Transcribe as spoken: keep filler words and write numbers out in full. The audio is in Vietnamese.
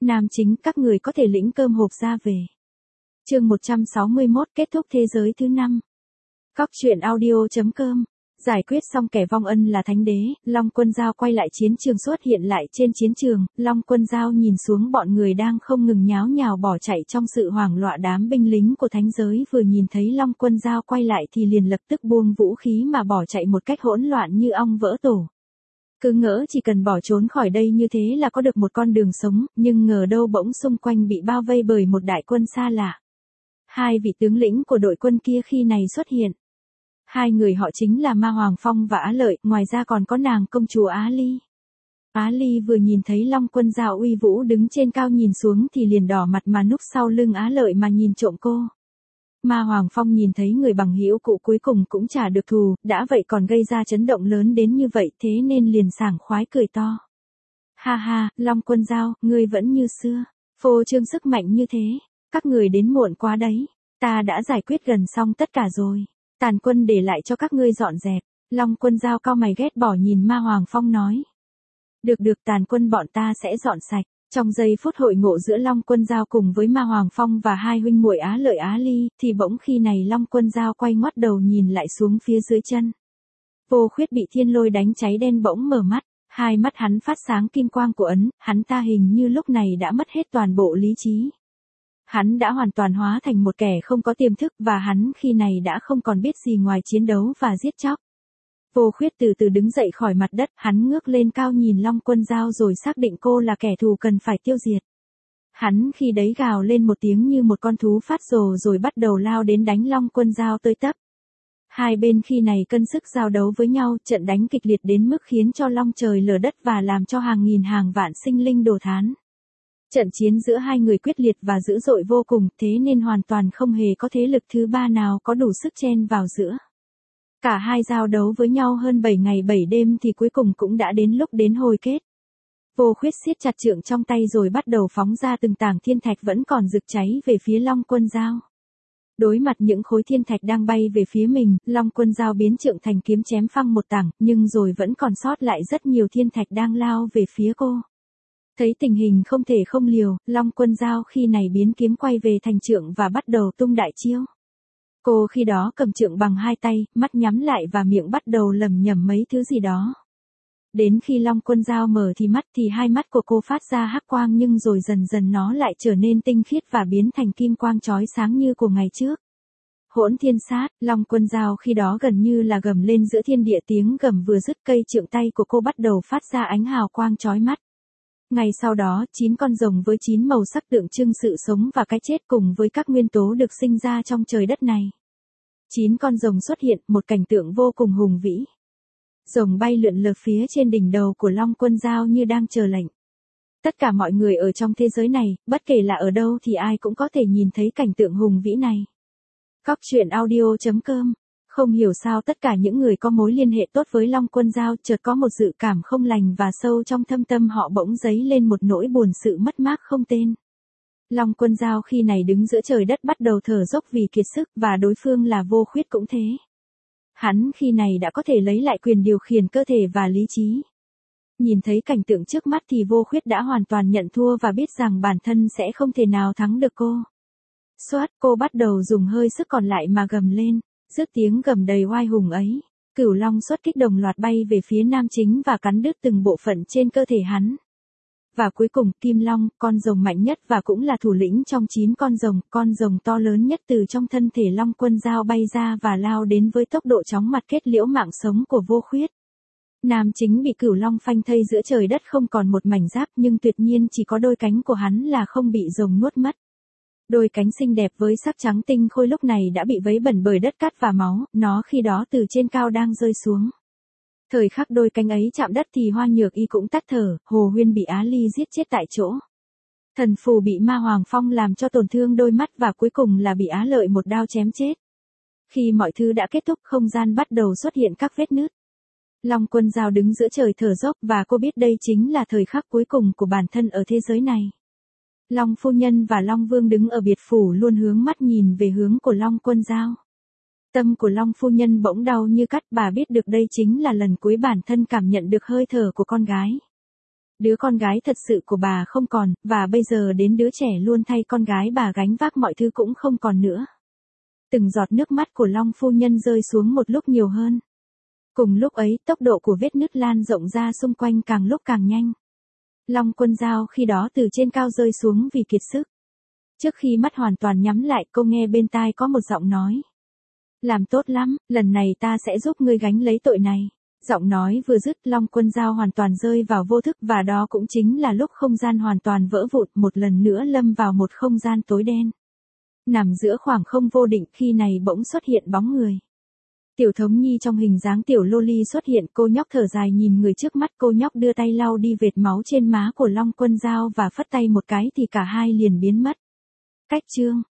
Nam chính các người có thể lĩnh cơm hộp ra về. Chương một trăm sáu mươi mốt kết thúc thế giới thứ năm. Cóc truyện audio.com. Giải quyết xong kẻ vong ân là thánh đế, Long Quân Dao quay lại chiến trường xuất hiện lại trên chiến trường, Long Quân Dao nhìn xuống bọn người đang không ngừng nháo nhào bỏ chạy trong sự hoảng loạn đám binh lính của thánh giới vừa nhìn thấy Long Quân Dao quay lại thì liền lập tức buông vũ khí mà bỏ chạy một cách hỗn loạn như ong vỡ tổ. Cứ ngỡ chỉ cần bỏ trốn khỏi đây như thế là có được một con đường sống, nhưng ngờ đâu bỗng xung quanh bị bao vây bởi một đại quân xa lạ. Hai vị tướng lĩnh của đội quân kia khi này xuất hiện. Hai người họ chính là Ma Hoàng Phong và Á Lợi, ngoài ra còn có nàng công chúa Á Ly. Á Ly vừa nhìn thấy Long Quân Dao uy vũ đứng trên cao nhìn xuống thì liền đỏ mặt mà núp sau lưng Á Lợi mà nhìn trộm cô. Ma Hoàng Phong nhìn thấy người bằng hữu cũ cuối cùng cũng trả được thù, đã vậy còn gây ra chấn động lớn đến như vậy thế nên liền sảng khoái cười to. Ha ha, Long Quân Dao, ngươi vẫn như xưa, phô trương sức mạnh như thế, các người đến muộn quá đấy, ta đã giải quyết gần xong tất cả rồi. Tàn quân để lại cho các ngươi dọn dẹp. Long Quân Dao cau mày ghét bỏ nhìn Ma Hoàng Phong nói. Được được, tàn quân bọn ta sẽ dọn sạch. Trong giây phút hội ngộ giữa Long Quân Dao cùng với Ma Hoàng Phong và hai huynh muội Á Lợi Á Ly, thì bỗng khi này Long Quân Dao quay ngoắt đầu nhìn lại xuống phía dưới chân. Vô Khuyết bị thiên lôi đánh cháy đen bỗng mở mắt, hai mắt hắn phát sáng kim quang của ấn, hắn ta hình như lúc này đã mất hết toàn bộ lý trí. Hắn đã hoàn toàn hóa thành một kẻ không có tiềm thức và hắn khi này đã không còn biết gì ngoài chiến đấu và giết chóc. Vô Khuyết từ từ đứng dậy khỏi mặt đất, hắn ngước lên cao nhìn Long Quân Dao rồi xác định cô là kẻ thù cần phải tiêu diệt. Hắn khi đấy gào lên một tiếng như một con thú phát rồ rồi bắt đầu lao đến đánh Long Quân Dao tới tấp. Hai bên khi này cân sức giao đấu với nhau, trận đánh kịch liệt đến mức khiến cho long trời lở đất và làm cho hàng nghìn hàng vạn sinh linh đổ thán. Trận chiến giữa hai người quyết liệt và dữ dội vô cùng, thế nên hoàn toàn không hề có thế lực thứ ba nào có đủ sức chen vào giữa. Cả hai giao đấu với nhau hơn bảy ngày bảy đêm thì cuối cùng cũng đã đến lúc đến hồi kết. Vô Khuyết siết chặt trượng trong tay rồi bắt đầu phóng ra từng tảng thiên thạch vẫn còn rực cháy về phía Long Quân Dao. Đối mặt những khối thiên thạch đang bay về phía mình, Long Quân Dao biến trượng thành kiếm chém phăng một tảng, nhưng rồi vẫn còn sót lại rất nhiều thiên thạch đang lao về phía cô. Thấy tình hình không thể không liều, Long Quân Dao khi này biến kiếm quay về thành trượng và bắt đầu tung đại chiêu. Cô khi đó cầm trượng bằng hai tay, mắt nhắm lại và miệng bắt đầu lẩm nhẩm mấy thứ gì đó. Đến khi Long Quân Dao mở thì mắt thì hai mắt của cô phát ra hắc quang nhưng rồi dần dần nó lại trở nên tinh khiết và biến thành kim quang chói sáng như của ngày trước. Hỗn thiên sát, Long Quân Dao khi đó gần như là gầm lên giữa thiên địa, tiếng gầm vừa dứt cây trượng tay của cô bắt đầu phát ra ánh hào quang chói mắt. Ngày sau đó, chín con rồng với chín màu sắc tượng trưng sự sống và cái chết cùng với các nguyên tố được sinh ra trong trời đất này. Chín con rồng xuất hiện, một cảnh tượng vô cùng hùng vĩ. Rồng bay lượn lờ phía trên đỉnh đầu của Long Quân Dao như đang chờ lệnh. Tất cả mọi người ở trong thế giới này, bất kể là ở đâu thì ai cũng có thể nhìn thấy cảnh tượng hùng vĩ này. Cóc truyện audio.com. Không hiểu sao tất cả những người có mối liên hệ tốt với Long Quân Dao chợt có một dự cảm không lành và sâu trong thâm tâm họ bỗng dấy lên một nỗi buồn sự mất mát không tên. Long Quân Dao khi này đứng giữa trời đất bắt đầu thở dốc vì kiệt sức và đối phương là Vô Khuyết cũng thế. Hắn khi này đã có thể lấy lại quyền điều khiển cơ thể và lý trí. Nhìn thấy cảnh tượng trước mắt thì Vô Khuyết đã hoàn toàn nhận thua và biết rằng bản thân sẽ không thể nào thắng được cô. Xoát, cô bắt đầu dùng hơi sức còn lại mà gầm lên. Dứt tiếng gầm đầy oai hùng ấy, cửu long xuất kích đồng loạt bay về phía nam chính và cắn đứt từng bộ phận trên cơ thể hắn. Và cuối cùng, Kim Long, con rồng mạnh nhất và cũng là thủ lĩnh trong chín con rồng, con rồng to lớn nhất từ trong thân thể Long Quân Dao bay ra và lao đến với tốc độ chóng mặt kết liễu mạng sống của Vô Khuyết. Nam chính bị cửu long phanh thây giữa trời đất không còn một mảnh giáp nhưng tuyệt nhiên chỉ có đôi cánh của hắn là không bị rồng nuốt mất. Đôi cánh xinh đẹp với sắc trắng tinh khôi lúc này đã bị vấy bẩn bởi đất cát và máu, nó khi đó từ trên cao đang rơi xuống. Thời khắc đôi cánh ấy chạm đất thì Hoa Nhược Y cũng tắt thở, Hồ Huyên bị Á Ly giết chết tại chỗ. Thần Phù bị Ma Hoàng Phong làm cho tổn thương đôi mắt và cuối cùng là bị Á Lợi một đao chém chết. Khi mọi thứ đã kết thúc không gian bắt đầu xuất hiện các vết nứt. Long Quân Dao đứng giữa trời thở dốc và cô biết đây chính là thời khắc cuối cùng của bản thân ở thế giới này. Long Phu Nhân và Long Vương đứng ở biệt phủ luôn hướng mắt nhìn về hướng của Long Quân Dao. Tâm của Long Phu Nhân bỗng đau như cắt, bà biết được đây chính là lần cuối bản thân cảm nhận được hơi thở của con gái. Đứa con gái thật sự của bà không còn, và bây giờ đến đứa trẻ luôn thay con gái bà gánh vác mọi thứ cũng không còn nữa. Từng giọt nước mắt của Long phu nhân rơi xuống một lúc nhiều hơn. Cùng lúc ấy, tốc độ của vết nứt lan rộng ra xung quanh càng lúc càng nhanh. Long Quân Dao khi đó từ trên cao rơi xuống vì kiệt sức. Trước khi mắt hoàn toàn nhắm lại, cô nghe bên tai có một giọng nói. Làm tốt lắm, lần này ta sẽ giúp ngươi gánh lấy tội này. Giọng nói vừa dứt, Long Quân Dao hoàn toàn rơi vào vô thức, và đó cũng chính là lúc không gian hoàn toàn vỡ vụn, một lần nữa lâm vào một không gian tối đen. Nằm giữa khoảng không vô định, khi này bỗng xuất hiện bóng người. Tiểu Thống Nhi trong hình dáng tiểu loli xuất hiện, cô nhóc thở dài nhìn người trước mắt, cô nhóc đưa tay lau đi vệt máu trên má của Long Quân Dao và phất tay một cái thì cả hai liền biến mất. Cách chương